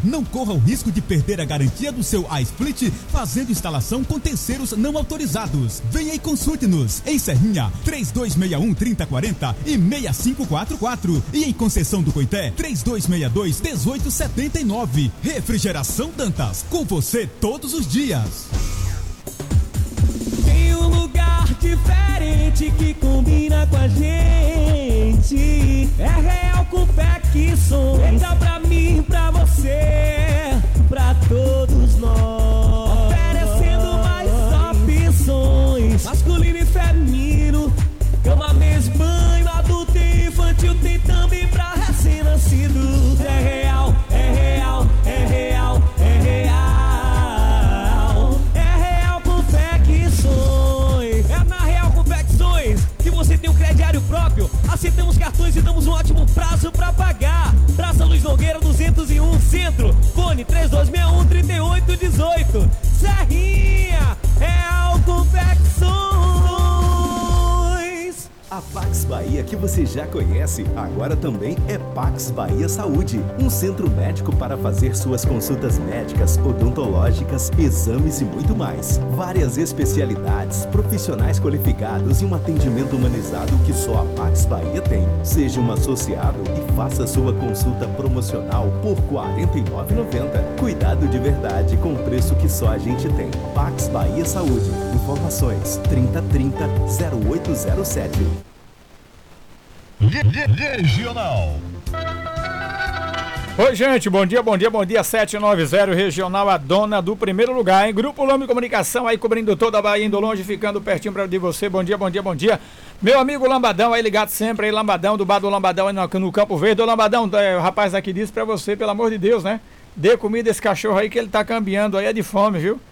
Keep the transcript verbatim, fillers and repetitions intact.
Não corra o risco de perder a garantia do seu iSplit fazendo instalação com terceiros não autorizados. Venha e consulte-nos em Serrinha, três dois seis um, três zero quatro zero e seis cinco quatro quatro e em Conceição do Coité, três dois seis dois, um oito sete nove. Refrigeração Dantas, com você todos os dias. Tem um lugar diferente que combina com a gente. É Real Confecções. Entra pra mim, pra você, pra todos nós. Oferecendo mais opções, masculino e feminino, cama, mesa, banho, adulto e infantil. Tem também pra recém-nascidos. É real, é real, é real, é real. É Real Confecções. É na Real Confecções que você tem um crediário próprio. Aceitamos cartões e damos um ótimo prazo pra pagar. Praça Luiz Nogueira duzentos e um Centro. Fone três dois seis um, três oito um oito. Serrinha, Real Confecções. A Pax Bahia que você já conhece, agora também é Pax Bahia Saúde, um centro médico para fazer suas consultas médicas, odontológicas, exames e muito mais. Várias especialidades, profissionais qualificados e um atendimento humanizado que só a Pax Bahia tem. Seja um associado e faça sua consulta promocional por quarenta e nove reais e noventa centavos. Cuidado de verdade com o preço que só a gente tem. Pax Bahia Saúde. Informações trinta trinta, zero oito zero sete. Regional. Oi, gente, bom dia, bom dia, bom dia. Sete nove zero Regional, a dona do primeiro lugar, hein? Grupo Lome Comunicação aí cobrindo toda a Bahia, indo longe, ficando pertinho pra de você. Bom dia, bom dia, bom dia. Meu amigo Lambadão aí ligado sempre aí, Lambadão, do bar do Lambadão aí no, no Campo Verde. Ô Lambadão, é, o rapaz aqui disse pra você, pelo amor de Deus, né? Dê comida a esse cachorro aí que ele tá cambiando aí, é de fome, viu?